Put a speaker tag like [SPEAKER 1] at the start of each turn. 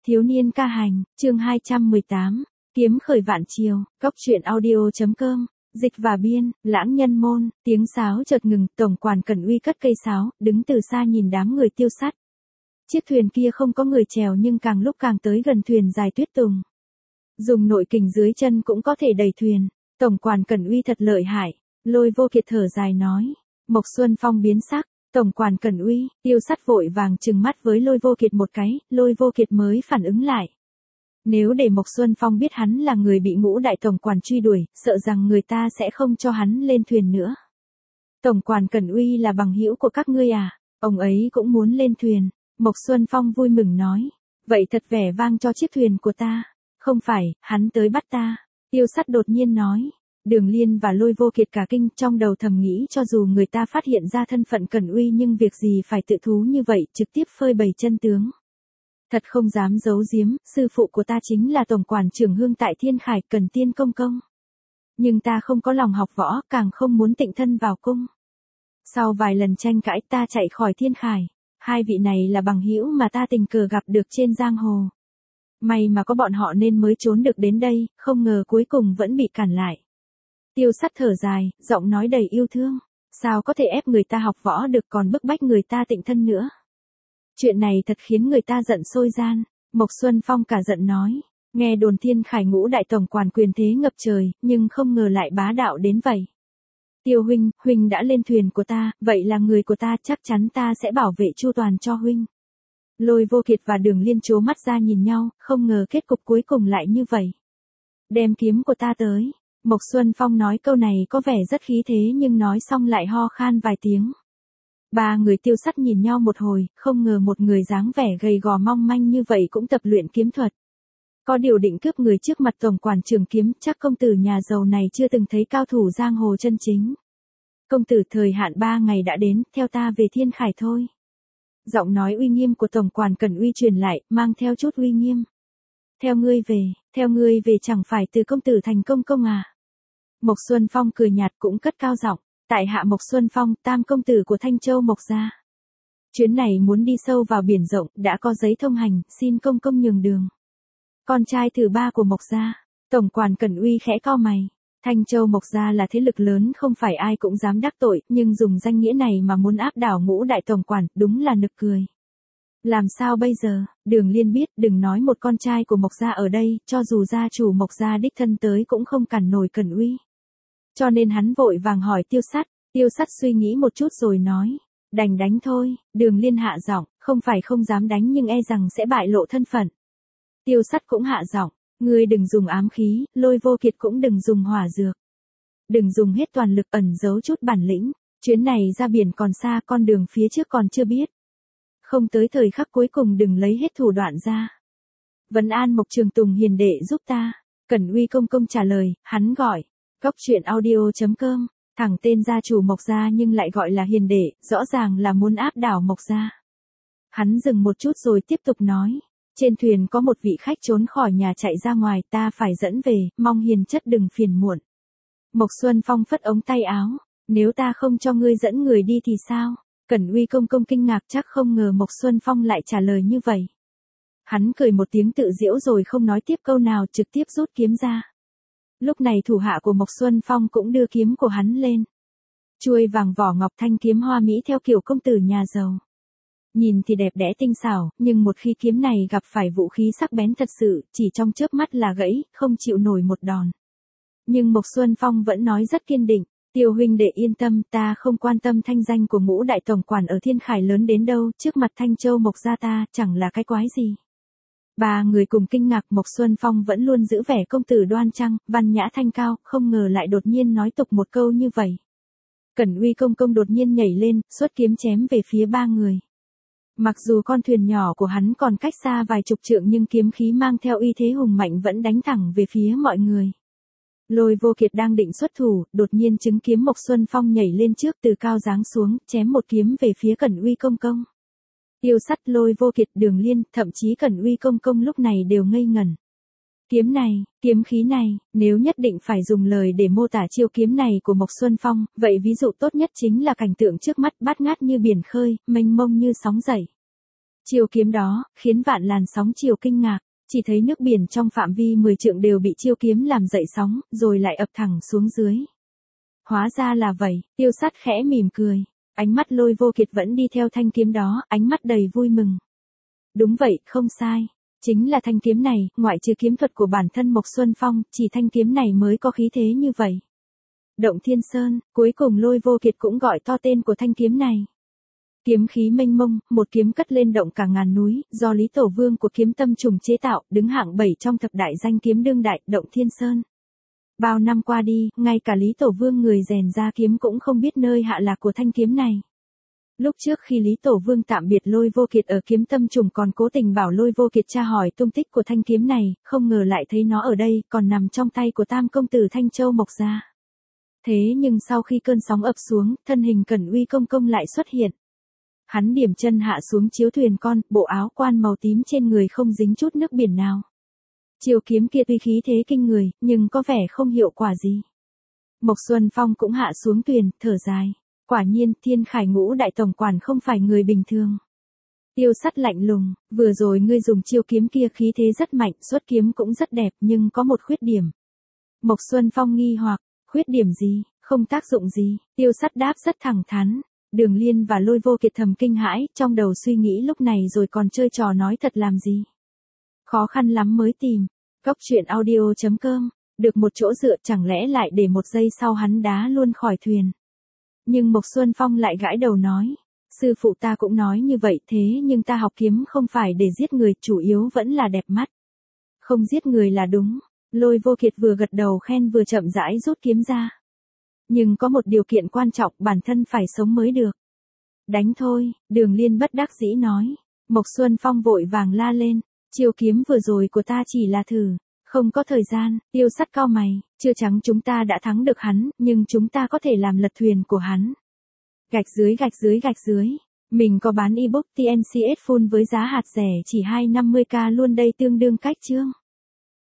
[SPEAKER 1] Thiếu niên ca hành, chương 218, kiếm khởi vạn chiều, góc truyện audio.com, dịch và biên, lãng nhân môn, tiếng sáo chợt ngừng, tổng quản Cẩn Uy cất cây sáo, đứng từ xa nhìn đám người tiêu sắt. Chiếc thuyền kia không có người chèo nhưng càng lúc càng tới gần thuyền dài tuyết tùng. Dùng nội kình dưới chân cũng có thể đẩy thuyền, tổng quản Cẩn Uy thật lợi hại, Lôi Vô Kiệt thở dài nói. Mộc Xuân Phong biến sắc. Tổng quản Cẩn Uy, tiêu sắt vội vàng trừng mắt với Lôi Vô Kiệt một cái, Lôi Vô Kiệt mới phản ứng lại. Nếu để Mộc Xuân Phong biết hắn là người bị Ngũ đại tổng quản truy đuổi, sợ rằng người ta sẽ không cho hắn lên thuyền nữa. Tổng quản Cẩn Uy là bằng hữu của các ngươi à? Ông ấy cũng muốn lên thuyền. Mộc Xuân Phong vui mừng nói. Vậy thật vẻ vang cho chiếc thuyền của ta. Không phải, hắn tới bắt ta. Tiêu sắt đột nhiên nói. Đường Liên và Lôi Vô Kiệt cả kinh, trong đầu thầm nghĩ cho dù người ta phát hiện ra thân phận Cẩn Uy nhưng việc gì phải tự thú như vậy, trực tiếp phơi bày chân tướng. Thật không dám giấu giếm, sư phụ của ta chính là tổng quản trưởng Hương tại Thiên Khải, Cần Tiên công công. Nhưng ta không có lòng học võ, càng không muốn tịnh thân vào cung. Sau vài lần tranh cãi ta chạy khỏi Thiên Khải. Hai vị này là bằng hữu mà ta tình cờ gặp được trên giang hồ. May mà có bọn họ nên mới trốn được đến đây, không ngờ cuối cùng vẫn bị cản lại. Tiêu sắt thở dài, giọng nói đầy yêu thương. Sao có thể ép người ta học võ được còn bức bách người ta tịnh thân nữa. Chuyện này thật khiến người ta giận sôi gian. Mộc Xuân Phong cả giận nói. Nghe đồn Thiên Khải Ngũ đại tổng quản quyền thế ngập trời, nhưng không ngờ lại bá đạo đến vậy. Tiêu huynh, huynh đã lên thuyền của ta, vậy là người của ta, chắc chắn ta sẽ bảo vệ chu toàn cho huynh. Lôi Vô Kiệt và Đường Liên trố mắt ra nhìn nhau, không ngờ kết cục cuối cùng lại như vậy. Đem kiếm của ta tới. Mộc Xuân Phong nói câu này có vẻ rất khí thế nhưng nói xong lại ho khan vài tiếng. Ba người tiêu sắt nhìn nhau một hồi, không ngờ một người dáng vẻ gầy gò mong manh như vậy cũng tập luyện kiếm thuật. Có điều định cướp người trước mặt tổng quản trường kiếm, chắc công tử nhà giàu này chưa từng thấy cao thủ giang hồ chân chính. Công tử, thời hạn 3 ngày đã đến, theo ta về Thiên Khải thôi. Giọng nói uy nghiêm của tổng quản Cẩn Uy truyền lại, mang theo chút uy nghiêm. Theo ngươi về chẳng phải từ công tử thành công công à? Mộc Xuân Phong cười nhạt cũng cất cao giọng, tại hạ Mộc Xuân Phong, tam công tử của Thanh Châu Mộc gia. Chuyến này muốn đi sâu vào biển rộng, đã có giấy thông hành, xin công công nhường đường. Con trai thứ ba của Mộc gia, tổng quản Cẩn Uy khẽ cau mày. Thanh Châu Mộc gia là thế lực lớn không phải ai cũng dám đắc tội, nhưng dùng danh nghĩa này mà muốn áp đảo Ngũ đại tổng quản, đúng là nực cười. Làm sao bây giờ? Đường Liên biết, đừng nói một con trai của Mộc gia ở đây, cho dù gia chủ Mộc gia đích thân tới cũng không cản nổi Cẩn Uy. Cho nên hắn vội vàng hỏi tiêu sắt suy nghĩ một chút rồi nói, đành đánh thôi. Đường Liên hạ giọng, không phải không dám đánh nhưng e rằng sẽ bại lộ thân phận. Tiêu sắt cũng hạ giọng, ngươi đừng dùng ám khí, Lôi Vô Kiệt cũng đừng dùng hỏa dược. Đừng dùng hết toàn lực, ẩn giấu chút bản lĩnh, chuyến này ra biển còn xa, con đường phía trước còn chưa biết. Không tới thời khắc cuối cùng đừng lấy hết thủ đoạn ra. Vấn an Mộc Trường Tùng hiền đệ giúp ta. Cẩn Uy công công trả lời, hắn gọi. Góc truyện audio.com, thẳng tên gia chủ Mộc gia nhưng lại gọi là hiền đệ, rõ ràng là muốn áp đảo Mộc gia. Hắn dừng một chút rồi tiếp tục nói. Trên thuyền có một vị khách trốn khỏi nhà chạy ra ngoài, ta phải dẫn về, mong hiền chất đừng phiền muộn. Mộc Xuân Phong phất ống tay áo. Nếu ta không cho ngươi dẫn người đi thì sao? Cẩn Uy công công kinh ngạc, chắc không ngờ Mộc Xuân Phong lại trả lời như vậy. Hắn cười một tiếng tự giễu rồi không nói tiếp câu nào, trực tiếp rút kiếm ra. Lúc này thủ hạ của Mộc Xuân Phong cũng đưa kiếm của hắn lên. Chuôi vàng vỏ ngọc, thanh kiếm hoa mỹ theo kiểu công tử nhà giàu. Nhìn thì đẹp đẽ tinh xảo, nhưng một khi kiếm này gặp phải vũ khí sắc bén thật sự, chỉ trong chớp mắt là gãy, không chịu nổi một đòn. Nhưng Mộc Xuân Phong vẫn nói rất kiên định. Tiêu huynh đệ yên tâm, ta không quan tâm thanh danh của Ngũ đại tổng quản ở Thiên Khải lớn đến đâu, trước mặt Thanh Châu Mộc gia ta chẳng là cái quái gì. Ba người cùng kinh ngạc, Mộc Xuân Phong vẫn luôn giữ vẻ công tử đoan trang, văn nhã thanh cao, không ngờ lại đột nhiên nói tục một câu như vậy. Cẩn Uy công công đột nhiên nhảy lên, xuất kiếm chém về phía ba người. Mặc dù con thuyền nhỏ của hắn còn cách xa vài chục trượng nhưng kiếm khí mang theo uy thế hùng mạnh vẫn đánh thẳng về phía mọi người. Lôi Vô Kiệt đang định xuất thủ, đột nhiên chứng kiếm Mộc Xuân Phong nhảy lên trước từ cao giáng xuống, chém một kiếm về phía Cẩn Uy công công. Tiêu sắt, Lôi Vô Kiệt, Đường Liên, thậm chí Cẩn Uy công công lúc này đều ngây ngẩn. Kiếm này, kiếm khí này, nếu nhất định phải dùng lời để mô tả chiêu kiếm này của Mộc Xuân Phong, vậy ví dụ tốt nhất chính là cảnh tượng trước mắt, bát ngát như biển khơi, mênh mông như sóng dậy. Chiêu kiếm đó, khiến vạn làn sóng chiều kinh ngạc, chỉ thấy nước biển trong phạm vi 10 trượng đều bị chiêu kiếm làm dậy sóng, rồi lại ập thẳng xuống dưới. Hóa ra là vậy, Tiêu Sắt khẽ mỉm cười, ánh mắt Lôi Vô Kiệt vẫn đi theo thanh kiếm đó, ánh mắt đầy vui mừng. Đúng vậy, không sai. Chính là thanh kiếm này, ngoại trừ kiếm thuật của bản thân Mộc Xuân Phong, chỉ thanh kiếm này mới có khí thế như vậy. Động Thiên Sơn, cuối cùng Lôi Vô Kiệt cũng gọi to tên của thanh kiếm này. Kiếm khí mênh mông, một kiếm cất lên động cả ngàn núi, do Lý Tổ Vương của Kiếm Tâm Trùng chế tạo, đứng hạng 7 trong thập đại danh kiếm đương đại, Động Thiên Sơn. Bao năm qua đi, ngay cả Lý Tổ Vương người rèn ra kiếm cũng không biết nơi hạ lạc của thanh kiếm này. Lúc trước khi Lý Tổ Vương tạm biệt Lôi Vô Kiệt ở Kiếm Tâm Trùng còn cố tình bảo Lôi Vô Kiệt tra hỏi tung tích của thanh kiếm này, không ngờ lại thấy nó ở đây, còn nằm trong tay của Tam công tử Thanh Châu Mộc gia. Thế nhưng sau khi cơn sóng ập xuống, thân hình Cẩn Uy công công lại xuất hiện. Hắn điểm chân hạ xuống chiếu thuyền con, bộ áo quan màu tím trên người không dính chút nước biển nào. Chiêu kiếm kia tuy khí thế kinh người, nhưng có vẻ không hiệu quả gì. Mộc Xuân Phong cũng hạ xuống thuyền, thở dài. Quả nhiên, Thiên Khải Ngũ đại tổng quản không phải người bình thường. Tiêu Sắt lạnh lùng, vừa rồi ngươi dùng chiêu kiếm kia khí thế rất mạnh, xuất kiếm cũng rất đẹp, nhưng có một khuyết điểm. Mộc Xuân Phong nghi hoặc, khuyết điểm gì, không tác dụng gì, Tiêu Sắt đáp rất thẳng thắn. Đường Liên và Lôi Vô Kiệt thầm kinh hãi, trong đầu suy nghĩ lúc này rồi còn chơi trò nói thật làm gì. Khó khăn lắm mới tìm. Góc truyện audio.com, được một chỗ dựa chẳng lẽ lại để một giây sau hắn đá luôn khỏi thuyền. Nhưng Mộc Xuân Phong lại gãi đầu nói, sư phụ ta cũng nói như vậy thế nhưng ta học kiếm không phải để giết người, chủ yếu vẫn là đẹp mắt. Không giết người là đúng. Lôi Vô Kiệt vừa gật đầu khen vừa chậm rãi rút kiếm ra. Nhưng có một điều kiện quan trọng, bản thân phải sống mới được. Đánh thôi, Đường Liên bất đắc dĩ nói. Mộc Xuân Phong vội vàng la lên, chiêu kiếm vừa rồi của ta chỉ là thử, không có thời gian. Tiêu Sắt cau mày, chưa chắc chúng ta đã thắng được hắn, nhưng chúng ta có thể làm lật thuyền của hắn. Gạch dưới. Mình có bán ebook TNCS Full với giá hạt rẻ chỉ 250k luôn đây, tương đương cách chương.